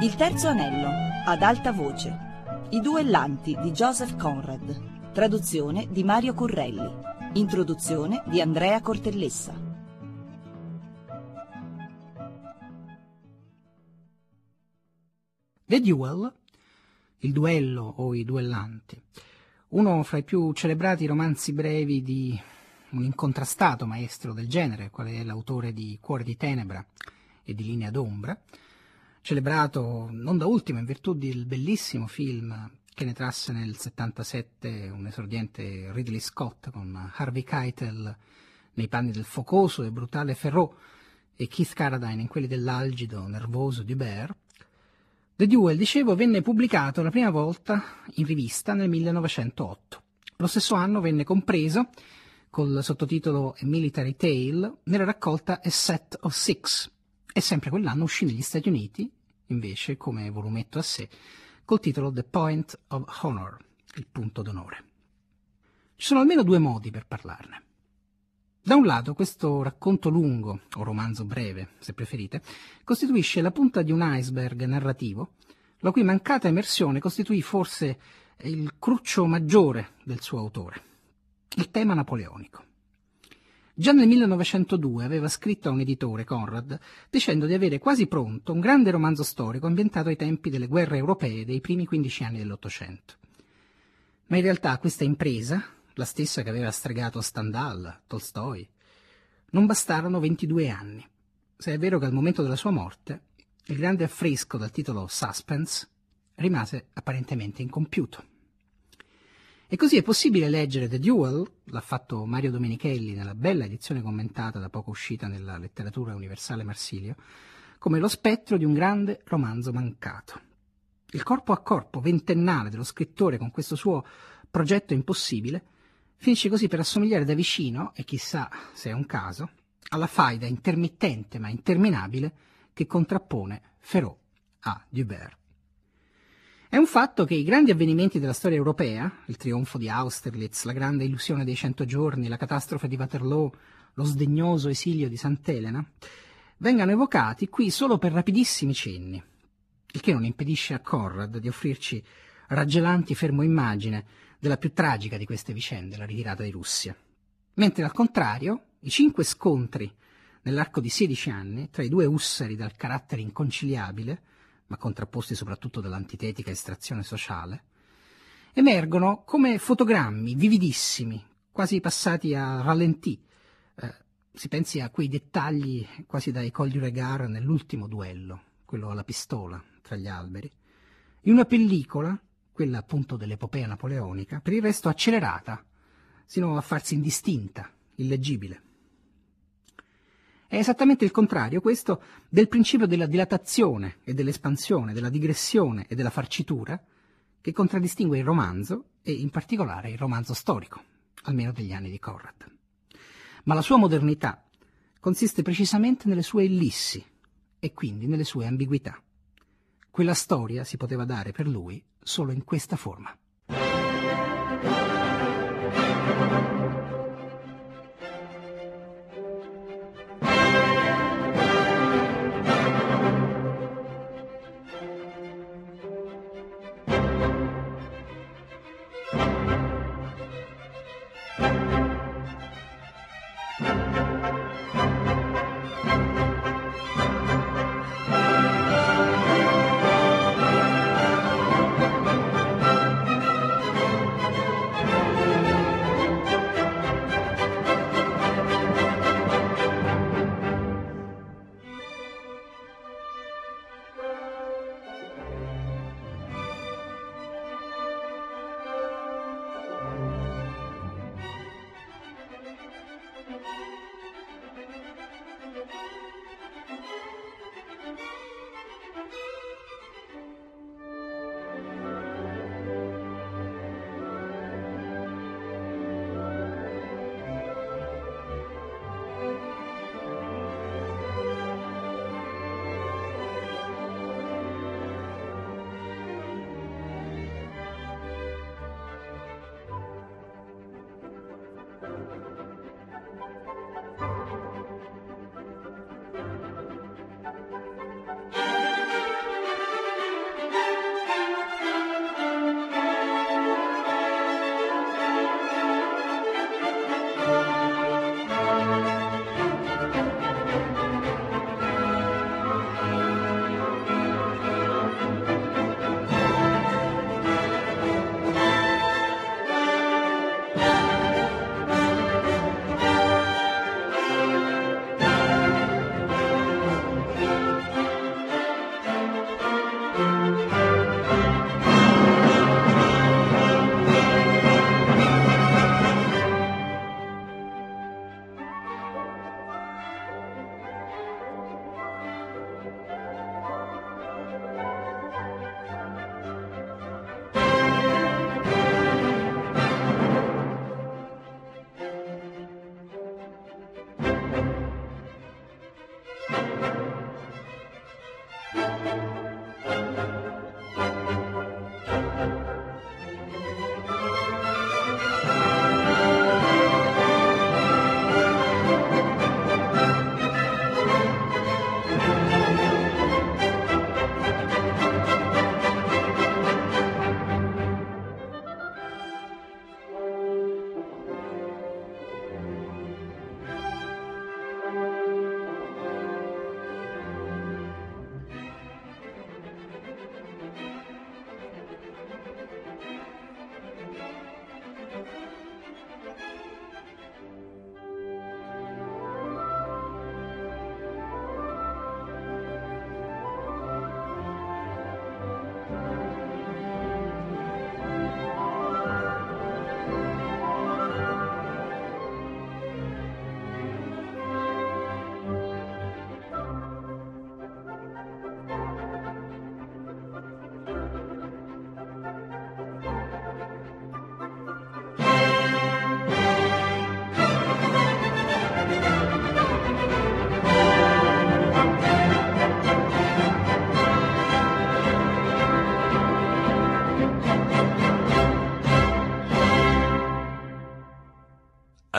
Il terzo anello, ad alta voce. I duellanti di Joseph Conrad. Traduzione di Mario Currelli. Introduzione di Andrea Cortellessa. The Duel, il duello o i duellanti, uno fra i più celebrati romanzi brevi di un incontrastato maestro del genere, quale è l'autore di Cuore di Tenebra e di Linea d'Ombra, celebrato non da ultimo in virtù del bellissimo film che ne trasse nel 77 un esordiente Ridley Scott con Harvey Keitel nei panni del focoso e brutale Ferrot e Keith Carradine in quelli dell'algido, nervoso Dubert. The Duel, dicevo, venne pubblicato la prima volta in rivista nel 1908. Lo stesso anno venne compreso, col sottotitolo A Military Tale, nella raccolta A Set of Six, e sempre quell'anno uscì negli Stati Uniti, invece, come volumetto a sé, col titolo The Point of Honor, il punto d'onore. Ci sono almeno due modi per parlarne. Da un lato, questo racconto lungo, o romanzo breve, se preferite, costituisce la punta di un iceberg narrativo, la cui mancata immersione costituì forse il cruccio maggiore del suo autore, il tema napoleonico. Già nel 1902 aveva scritto a un editore, Conrad, dicendo di avere quasi pronto un grande romanzo storico ambientato ai tempi delle guerre europee dei primi 15 anni dell'Ottocento. Ma in realtà questa impresa, la stessa che aveva stregato Stendhal, Tolstoi, non bastarono 22 anni, se è vero che al momento della sua morte il grande affresco dal titolo Suspense rimase apparentemente incompiuto. E così è possibile leggere The Duel, l'ha fatto Mario Domenichelli nella bella edizione commentata da poco uscita nella Letteratura Universale Marsilio, come lo spettro di un grande romanzo mancato. Il corpo a corpo ventennale dello scrittore con questo suo progetto impossibile finisce così per assomigliare da vicino, e chissà se è un caso, alla faida intermittente ma interminabile che contrappone Ferrot a Dubert. È un fatto che i grandi avvenimenti della storia europea, il trionfo di Austerlitz, la grande illusione dei 100 giorni, la catastrofe di Waterloo, lo sdegnoso esilio di Sant'Elena, vengano evocati qui solo per rapidissimi cenni, il che non impedisce a Conrad di offrirci raggelanti fermoimmagine della più tragica di queste vicende, la ritirata di Russia. Mentre al contrario, i 5 scontri nell'arco di 16 anni tra i due ussari dal carattere inconciliabile, ma contrapposti soprattutto dall'antitetica estrazione sociale, emergono come fotogrammi vividissimi, quasi passati a ralentì. Si pensi a quei dettagli quasi da École du Regard nell'ultimo duello, quello alla pistola tra gli alberi, in una pellicola, quella appunto dell'epopea napoleonica, per il resto accelerata, sino a farsi indistinta, illeggibile. È esattamente il contrario, questo, del principio della dilatazione e dell'espansione, della digressione e della farcitura, che contraddistingue il romanzo, e in particolare il romanzo storico, almeno degli anni di Conrad. Ma la sua modernità consiste precisamente nelle sue ellissi, e quindi nelle sue ambiguità. Quella storia si poteva dare per lui solo in questa forma.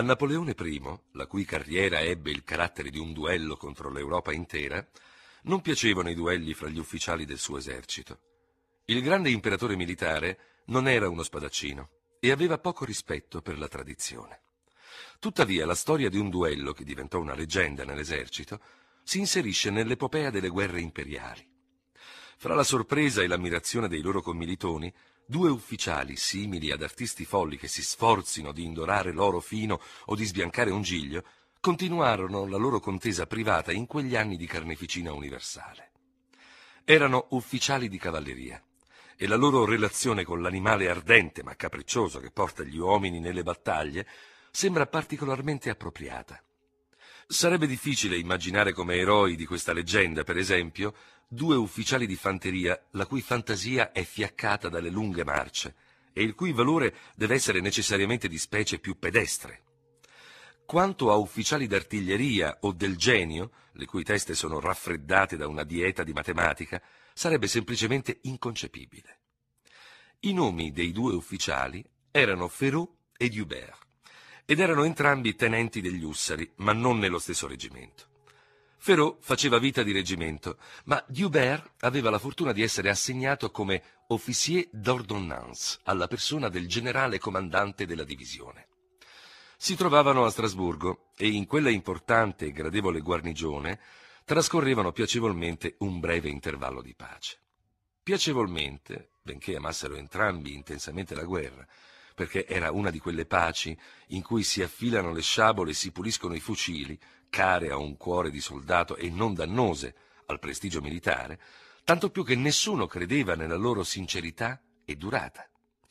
A Napoleone I, la cui carriera ebbe il carattere di un duello contro l'Europa intera, non piacevano i duelli fra gli ufficiali del suo esercito. Il grande imperatore militare non era uno spadaccino e aveva poco rispetto per la tradizione. Tuttavia, la storia di un duello che diventò una leggenda nell'esercito si inserisce nell'epopea delle guerre imperiali. Fra la sorpresa e l'ammirazione dei loro commilitoni, due ufficiali simili ad artisti folli che si sforzino di indorare l'oro fino o di sbiancare un giglio, continuarono la loro contesa privata in quegli anni di carneficina universale. Erano ufficiali di cavalleria e la loro relazione con l'animale ardente ma capriccioso che porta gli uomini nelle battaglie sembra particolarmente appropriata. Sarebbe difficile immaginare come eroi di questa leggenda, per esempio, due ufficiali di fanteria la cui fantasia è fiaccata dalle lunghe marce e il cui valore deve essere necessariamente di specie più pedestre. Quanto a ufficiali d'artiglieria o del genio, le cui teste sono raffreddate da una dieta di matematica, sarebbe semplicemente inconcepibile. I nomi dei due ufficiali erano Ferraud e D'Hubert, ed erano entrambi tenenti degli Ussari, ma non nello stesso reggimento. Ferraud faceva vita di reggimento, ma D'Hubert aveva la fortuna di essere assegnato come officier d'ordonnance alla persona del generale comandante della divisione. Si trovavano a Strasburgo e in quella importante e gradevole guarnigione trascorrevano piacevolmente un breve intervallo di pace. Piacevolmente, benché amassero entrambi intensamente la guerra, perché era una di quelle paci in cui si affilano le sciabole e si puliscono i fucili, care a un cuore di soldato e non dannose al prestigio militare, tanto più che nessuno credeva nella loro sincerità e durata.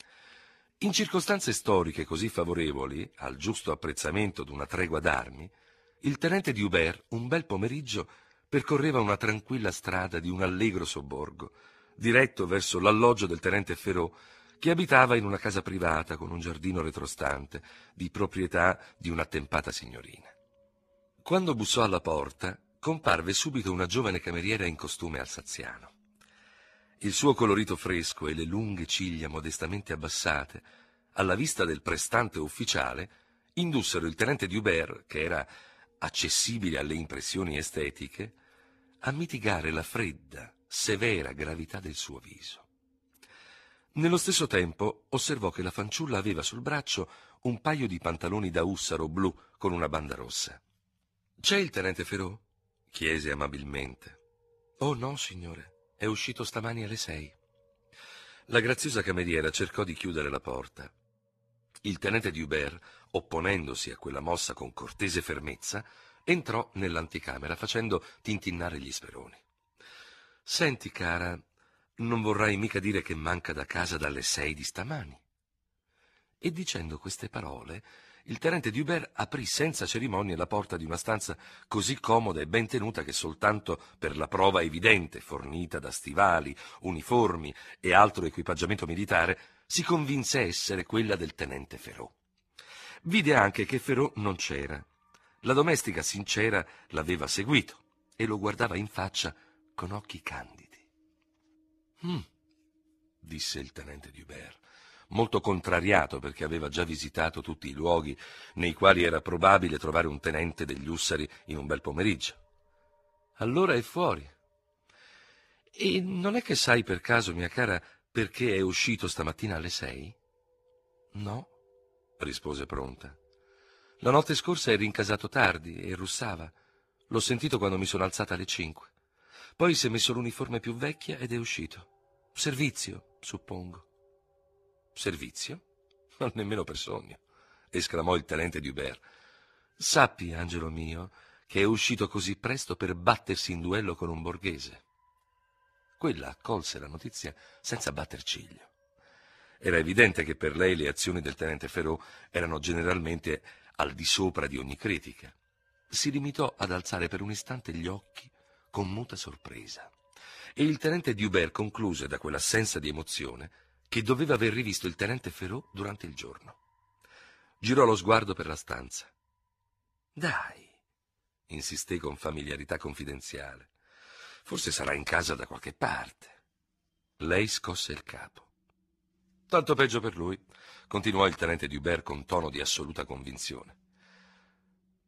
In circostanze storiche così favorevoli al giusto apprezzamento d'una tregua d'armi, il tenente D'Hubert un bel pomeriggio percorreva una tranquilla strada di un allegro sobborgo, diretto verso l'alloggio del tenente Ferraud, che abitava in una casa privata con un giardino retrostante, di proprietà di un'attempata signorina. Quando bussò alla porta, comparve subito una giovane cameriera in costume alsaziano. Il suo colorito fresco e le lunghe ciglia modestamente abbassate, alla vista del prestante ufficiale, indussero il tenente D'Hubert, che era accessibile alle impressioni estetiche, a mitigare la fredda, severa gravità del suo viso. Nello stesso tempo osservò che la fanciulla aveva sul braccio un paio di pantaloni da ussaro blu con una banda rossa. «C'è il tenente Ferraud?» chiese amabilmente. «Oh no, signore. È uscito stamani alle 6. La graziosa cameriera cercò di chiudere la porta. Il tenente D'Hubert, opponendosi a quella mossa con cortese fermezza, entrò nell'anticamera facendo tintinnare gli speroni. «Senti, cara, non vorrai mica dire che manca da casa dalle 6 di stamani?» E dicendo queste parole, il tenente D'Hubert aprì senza cerimonie la porta di una stanza così comoda e ben tenuta che soltanto per la prova evidente, fornita da stivali, uniformi e altro equipaggiamento militare, si convinse essere quella del tenente Ferraud. Vide anche che Ferraud non c'era. La domestica sincera l'aveva seguito e lo guardava in faccia con occhi candidi. Disse il tenente D'Hubert, molto contrariato perché aveva già visitato tutti i luoghi nei quali era probabile trovare un tenente degli Ussari in un bel pomeriggio. «Allora è fuori. E non è che sai per caso, mia cara, perché è uscito stamattina alle 6? «No», rispose pronta. «La notte scorsa è rincasato tardi e russava. L'ho sentito quando mi sono alzata alle 5. Poi si è messo l'uniforme più vecchia ed è uscito. Servizio, suppongo». «Servizio? Non nemmeno per sogno», esclamò il tenente D'Hubert. «Sappi, angelo mio, che è uscito così presto per battersi in duello con un borghese». Quella accolse la notizia senza batter ciglio. Era evidente che per lei le azioni del tenente Ferraud erano generalmente al di sopra di ogni critica. Si limitò ad alzare per un istante gli occhi con muta sorpresa, e il tenente D'Hubert concluse da quell'assenza di emozione che doveva aver rivisto il tenente Ferraud durante il giorno. Girò lo sguardo per la stanza. «Dai», insisté con familiarità confidenziale, «forse sarà in casa da qualche parte». Lei scosse il capo. «Tanto peggio per lui», continuò il tenente D'Hubert con tono di assoluta convinzione.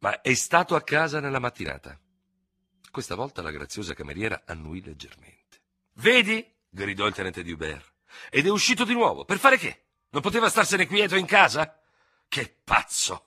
ma è stato a casa nella mattinata. Questa volta la graziosa cameriera annuì leggermente. Vedi? Gridò il tenente Dubert. Ed è uscito di nuovo. Per fare che? Non poteva starsene quieto in casa? Che pazzo!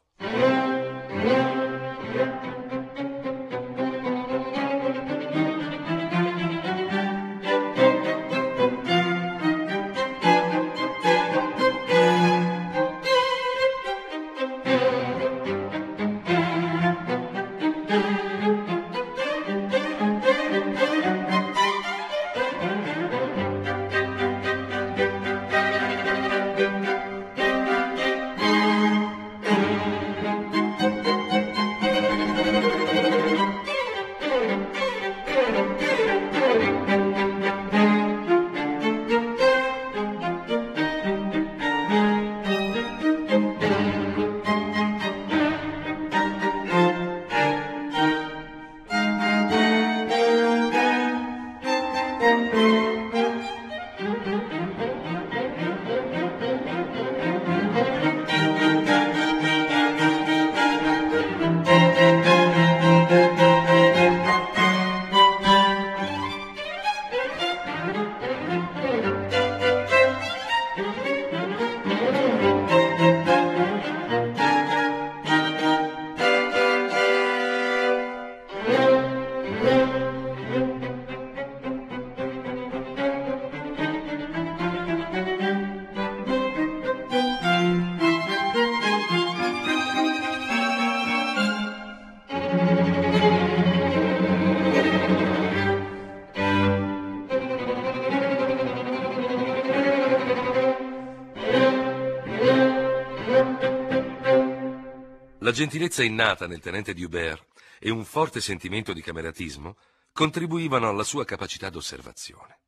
La gentilezza innata nel tenente Dubert e un forte sentimento di cameratismo contribuivano alla sua capacità d'osservazione.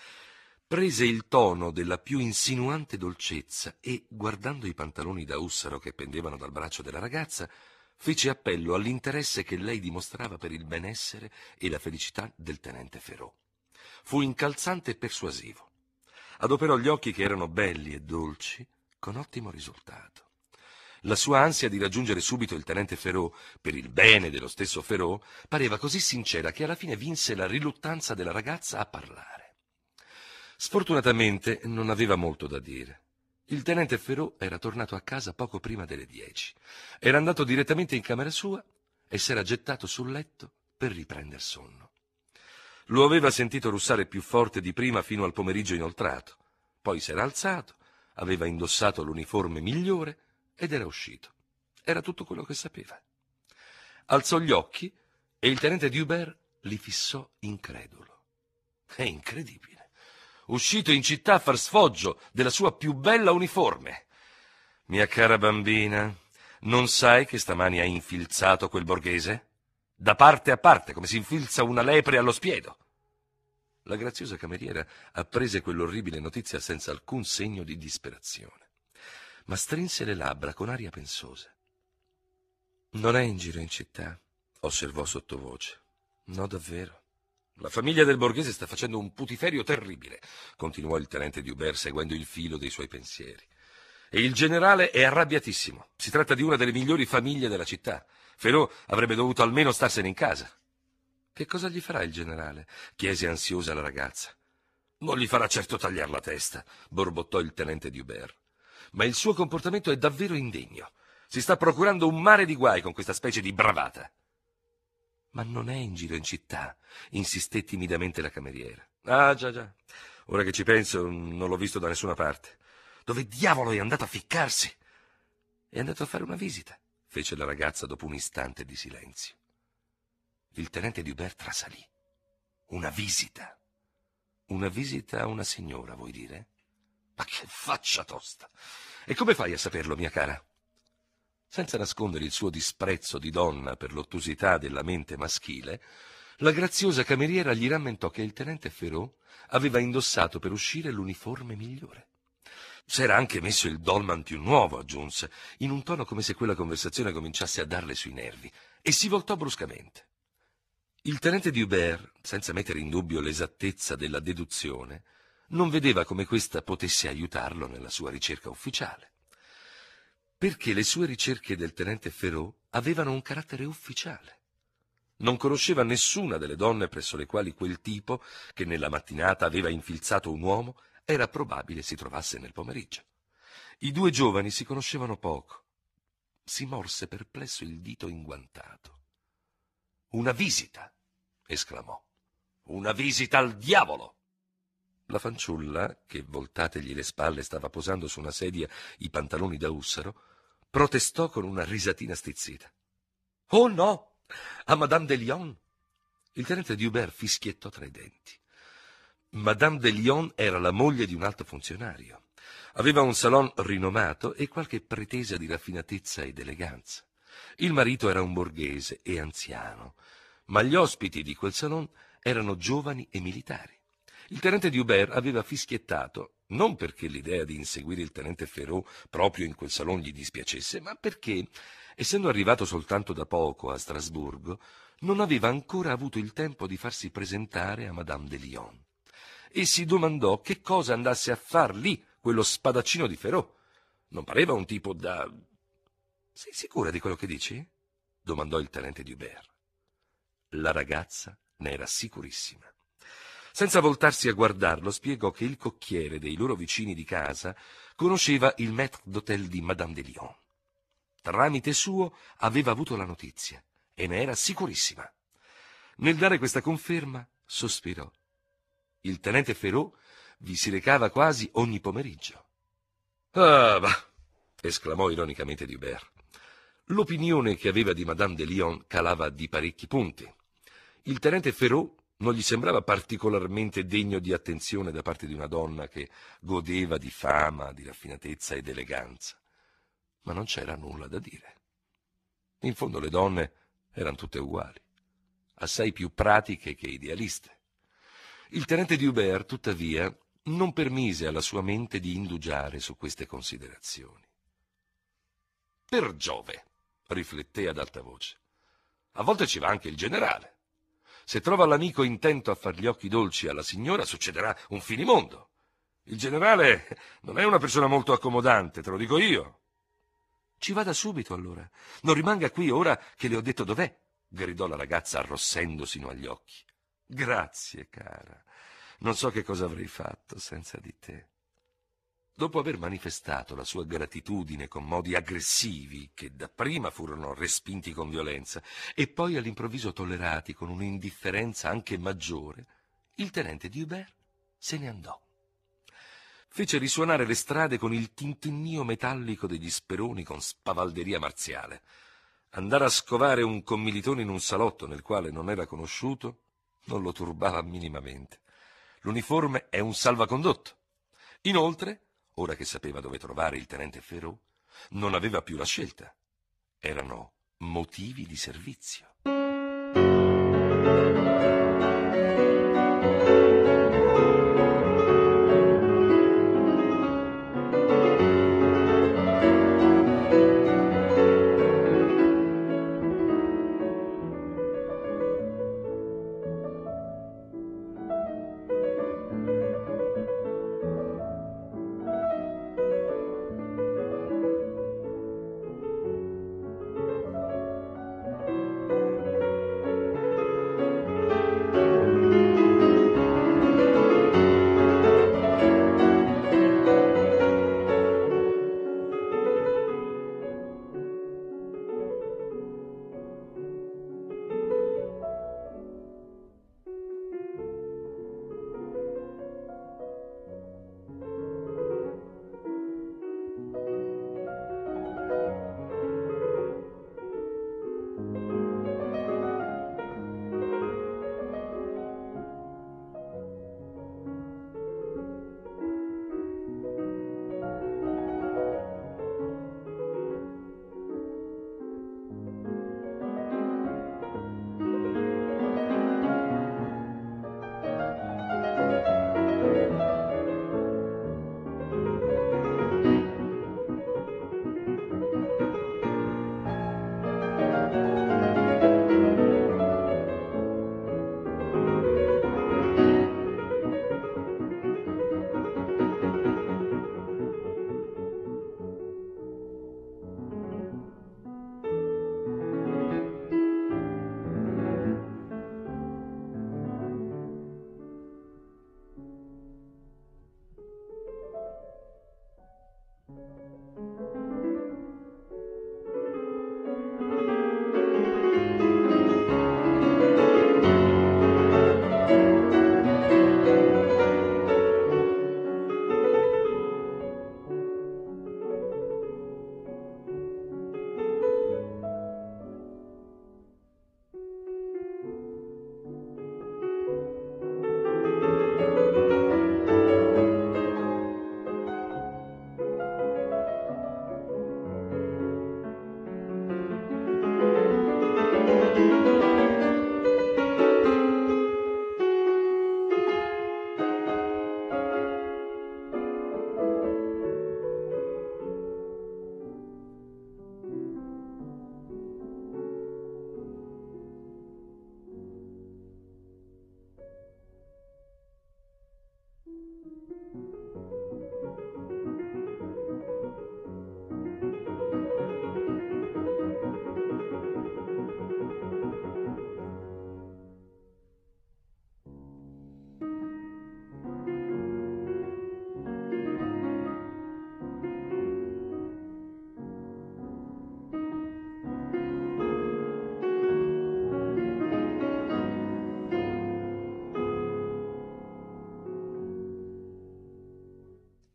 Prese il tono della più insinuante dolcezza e, guardando i pantaloni da ussaro che pendevano dal braccio della ragazza, fece appello all'interesse che lei dimostrava per il benessere e la felicità del tenente Ferraud. Fu incalzante e persuasivo. Adoperò gli occhi che erano belli e dolci con ottimo risultato. La sua ansia di raggiungere subito il tenente Ferraud, per il bene dello stesso Ferraud, pareva così sincera che alla fine vinse la riluttanza della ragazza a parlare. Sfortunatamente non aveva molto da dire. Il tenente Ferraud era tornato a casa poco prima delle 10. Era andato direttamente in camera sua e s'era gettato sul letto per riprender sonno. Lo aveva sentito russare più forte di prima fino al pomeriggio inoltrato. Poi s'era alzato, aveva indossato l'uniforme migliore ed era uscito. Era tutto quello che sapeva. Alzò gli occhi e il tenente Dubert li fissò incredulo. È incredibile. Uscito in città a far sfoggio della sua più bella uniforme. Mia cara bambina, non sai che stamani ha infilzato quel borghese? Da parte a parte, come si infilza una lepre allo spiedo. La graziosa cameriera apprese quell'orribile notizia senza alcun segno di disperazione, ma strinse le labbra con aria pensosa. Non è in giro in città, osservò sottovoce. No, davvero. La famiglia del borghese sta facendo un putiferio terribile, continuò il tenente Dubert seguendo il filo dei suoi pensieri. E il generale è arrabbiatissimo. Si tratta di una delle migliori famiglie della città. Ferraud avrebbe dovuto almeno starsene in casa. Che cosa gli farà il generale? Chiese ansiosa la ragazza. Non gli farà certo tagliar la testa, borbottò il tenente Dubert. Ma il suo comportamento è davvero indegno. Si sta procurando un mare di guai con questa specie di bravata. Ma non è in giro in città, insisté timidamente la cameriera. Ah, già. Ora che ci penso, non l'ho visto da nessuna parte. Dove diavolo è andato a ficcarsi? È andato a fare una visita, fece la ragazza dopo un istante di silenzio. Il tenente Dubert trasalì. Una visita? Una visita a una signora, vuoi dire? Ma che faccia tosta! E come fai a saperlo, mia cara? Senza nascondere il suo disprezzo di donna per l'ottusità della mente maschile, la graziosa cameriera gli rammentò che il tenente Ferraud aveva indossato per uscire l'uniforme migliore. S'era anche messo il dolman più nuovo, aggiunse, in un tono come se quella conversazione cominciasse a darle sui nervi, e si voltò bruscamente. Il tenente Dubert, senza mettere in dubbio l'esattezza della deduzione, non vedeva come questa potesse aiutarlo nella sua ricerca ufficiale. Perché le sue ricerche del tenente Ferraud avevano un carattere ufficiale. Non conosceva nessuna delle donne presso le quali quel tipo, che nella mattinata aveva infilzato un uomo, era probabile si trovasse nel pomeriggio. I due giovani si conoscevano poco. Si morse perplesso il dito inguantato. «Una visita!» esclamò. «Una visita al diavolo!» La fanciulla, che voltategli le spalle stava posando su una sedia i pantaloni da ussaro, protestò con una risatina stizzita. «Oh no! A Madame de Lyon!» Il tenente Dubert fischiettò tra i denti. Madame de Lyon era la moglie di un alto funzionario. Aveva un salon rinomato e qualche pretesa di raffinatezza ed eleganza. Il marito era un borghese e anziano, ma gli ospiti di quel salon erano giovani e militari. Il tenente Dubert aveva fischiettato, non perché l'idea di inseguire il tenente Ferraud proprio in quel salon gli dispiacesse, ma perché, essendo arrivato soltanto da poco a Strasburgo, non aveva ancora avuto il tempo di farsi presentare a Madame de Lyon. E si domandò che cosa andasse a far lì quello spadaccino di Ferraud. Non pareva un tipo da... «Sei sicura di quello che dici?» domandò il tenente Dubert. La ragazza ne era sicurissima. Senza voltarsi a guardarlo, spiegò che il cocchiere dei loro vicini di casa conosceva il maître d'hôtel di Madame de Lyon. Tramite suo aveva avuto la notizia e ne era sicurissima. Nel dare questa conferma, sospirò. Il tenente Ferraud vi si recava quasi ogni pomeriggio. «Ah, bah!» esclamò ironicamente Dubert. L'opinione che aveva di Madame de Lyon calava di parecchi punti. Il tenente Ferraud non gli sembrava particolarmente degno di attenzione da parte di una donna che godeva di fama, di raffinatezza ed eleganza. Ma non c'era nulla da dire. In fondo le donne erano tutte uguali, assai più pratiche che idealiste. Il tenente Dubert, tuttavia, non permise alla sua mente di indugiare su queste considerazioni. «Per Giove!» rifletté ad alta voce. «A volte ci va anche il generale. Se trova l'amico intento a far gli occhi dolci alla signora, succederà un finimondo. Il generale non è una persona molto accomodante, te lo dico io». «Ci vada subito, allora. Non rimanga qui ora che le ho detto dov'è», gridò la ragazza arrossendo sino agli occhi. «Grazie, cara. Non so che cosa avrei fatto senza di te». Dopo aver manifestato la sua gratitudine con modi aggressivi, che dapprima furono respinti con violenza e poi all'improvviso tollerati con un'indifferenza anche maggiore, il tenente Dubert se ne andò. Fece risuonare le strade con il tintinnio metallico degli speroni con spavalderia marziale. Andare a scovare un commilitone in un salotto nel quale non era conosciuto non lo turbava minimamente. L'uniforme è un salvacondotto. Inoltre, ora che sapeva dove trovare il tenente Ferraud, non aveva più la scelta. Erano motivi di servizio.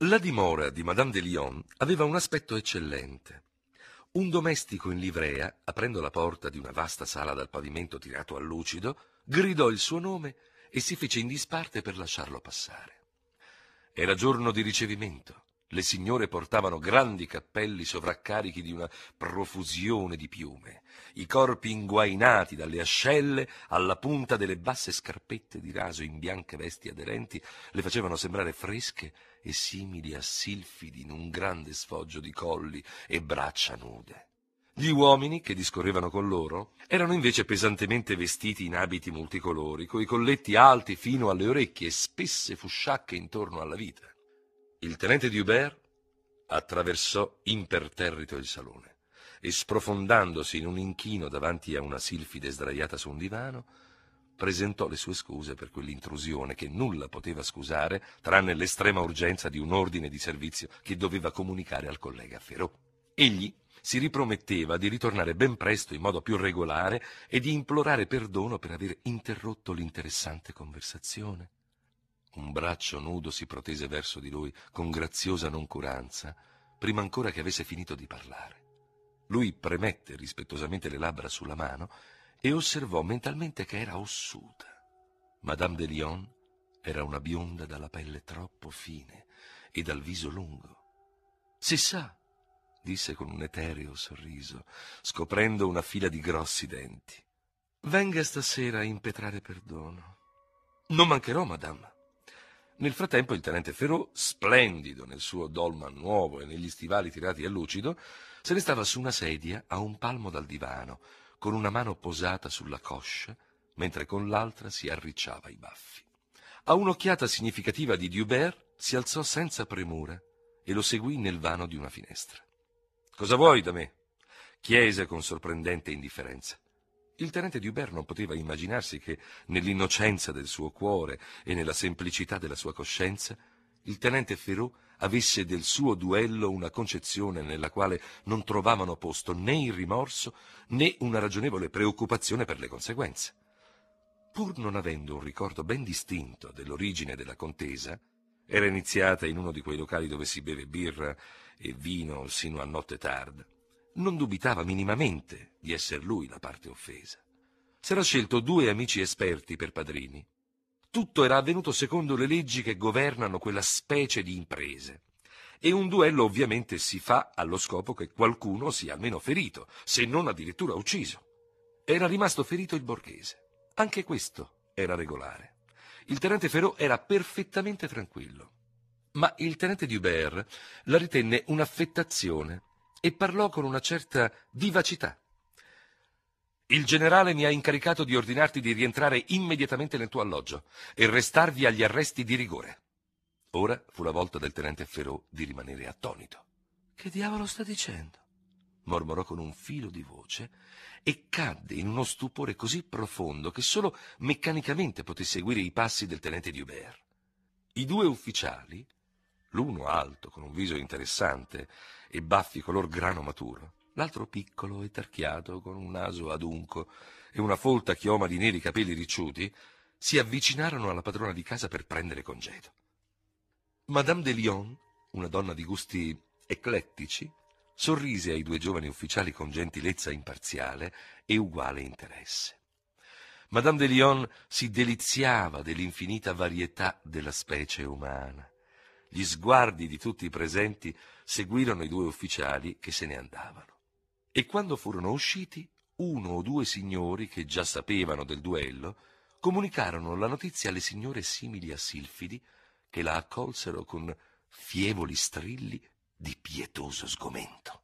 La dimora di Madame de Lionne aveva un aspetto eccellente. Un domestico in livrea, aprendo la porta di una vasta sala dal pavimento tirato a lucido, gridò il suo nome e si fece in disparte per lasciarlo passare. Era giorno di ricevimento. Le signore portavano grandi cappelli sovraccarichi di una profusione di piume, i corpi inguainati dalle ascelle alla punta delle basse scarpette di raso in bianche vesti aderenti le facevano sembrare fresche e simili a silfidi in un grande sfoggio di colli e braccia nude. Gli uomini che discorrevano con loro erano invece pesantemente vestiti in abiti multicolori, coi colletti alti fino alle orecchie e spesse fusciacche intorno alla vita. Il tenente di Hubert attraversò imperterrito il salone e, sprofondandosi in un inchino davanti a una silfide sdraiata su un divano, presentò le sue scuse per quell'intrusione che nulla poteva scusare tranne l'estrema urgenza di un ordine di servizio che doveva comunicare al collega Ferraud. Egli si riprometteva di ritornare ben presto in modo più regolare e di implorare perdono per aver interrotto l'interessante conversazione. Un braccio nudo si protese verso di lui con graziosa noncuranza, prima ancora che avesse finito di parlare. Lui premette rispettosamente le labbra sulla mano e osservò mentalmente che era ossuta. Madame de Lionne era una bionda dalla pelle troppo fine e dal viso lungo. «Si sa», disse con un etereo sorriso, scoprendo una fila di grossi denti. «Venga stasera a impetrare perdono». «Non mancherò, madame». Nel frattempo il tenente Ferraud, splendido nel suo dolman nuovo e negli stivali tirati a lucido, se ne stava su una sedia a un palmo dal divano, con una mano posata sulla coscia, mentre con l'altra si arricciava i baffi. A un'occhiata significativa di Hubert si alzò senza premura e lo seguì nel vano di una finestra. «Cosa vuoi da me?» chiese con sorprendente indifferenza. Il tenente di Hubert non poteva immaginarsi che, nell'innocenza del suo cuore e nella semplicità della sua coscienza, il tenente Ferraud avesse del suo duello una concezione nella quale non trovavano posto né il rimorso né una ragionevole preoccupazione per le conseguenze. Pur non avendo un ricordo ben distinto dell'origine della contesa, era iniziata in uno di quei locali dove si beve birra e vino sino a notte tarda. Non dubitava minimamente di esser lui la parte offesa. S'era scelto 2 amici esperti per padrini. Tutto era avvenuto secondo le leggi che governano quella specie di imprese. E un duello ovviamente si fa allo scopo che qualcuno sia almeno ferito, se non addirittura ucciso. Era rimasto ferito il borghese. Anche questo era regolare. Il tenente Ferraud era perfettamente tranquillo. Ma il tenente di Hubert la ritenne un'affettazione e parlò con una certa vivacità. «Il generale mi ha incaricato di ordinarti di rientrare immediatamente nel tuo alloggio e restarvi agli arresti di rigore». Ora fu la volta del tenente Ferraud di rimanere attonito. «Che diavolo sta dicendo?» mormorò con un filo di voce e cadde in uno stupore così profondo che solo meccanicamente poté seguire i passi del tenente di Hubert. I 2 ufficiali, l'uno alto con un viso interessante e baffi color grano maturo, l'altro piccolo e tarchiato con un naso adunco e una folta chioma di neri capelli ricciuti, si avvicinarono alla padrona di casa per prendere congedo. Madame de Lionne, una donna di gusti eclettici, sorrise ai 2 giovani ufficiali con gentilezza imparziale e uguale interesse. Madame de Lionne si deliziava dell'infinita varietà della specie umana. Gli sguardi di tutti i presenti seguirono i 2 ufficiali che se ne andavano. E quando furono usciti, 1 o 2 signori che già sapevano del duello comunicarono la notizia alle signore simili a silfidi, che la accolsero con fievoli strilli di pietoso sgomento.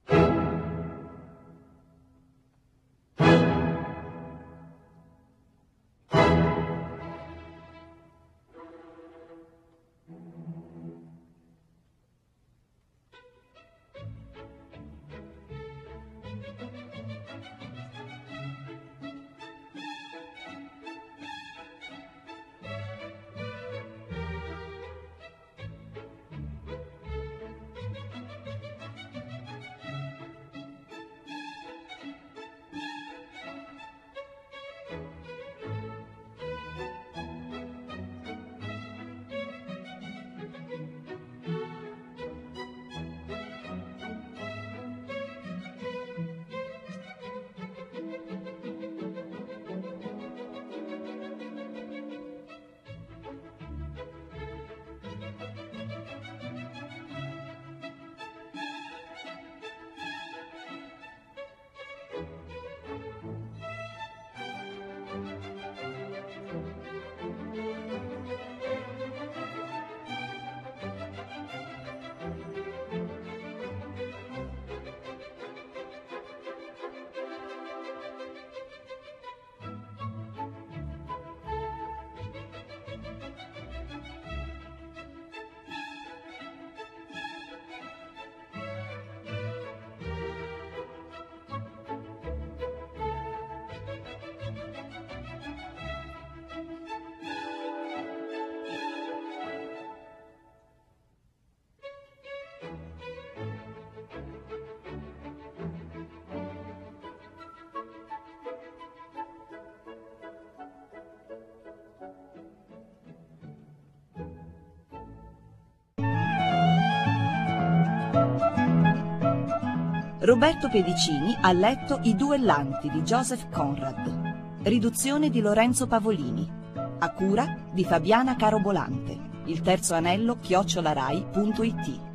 Roberto Pedicini ha letto I duellanti di Joseph Conrad. Riduzione di Lorenzo Pavolini. A cura di Fabiana Carobolante. Il terzo anello @rai.it.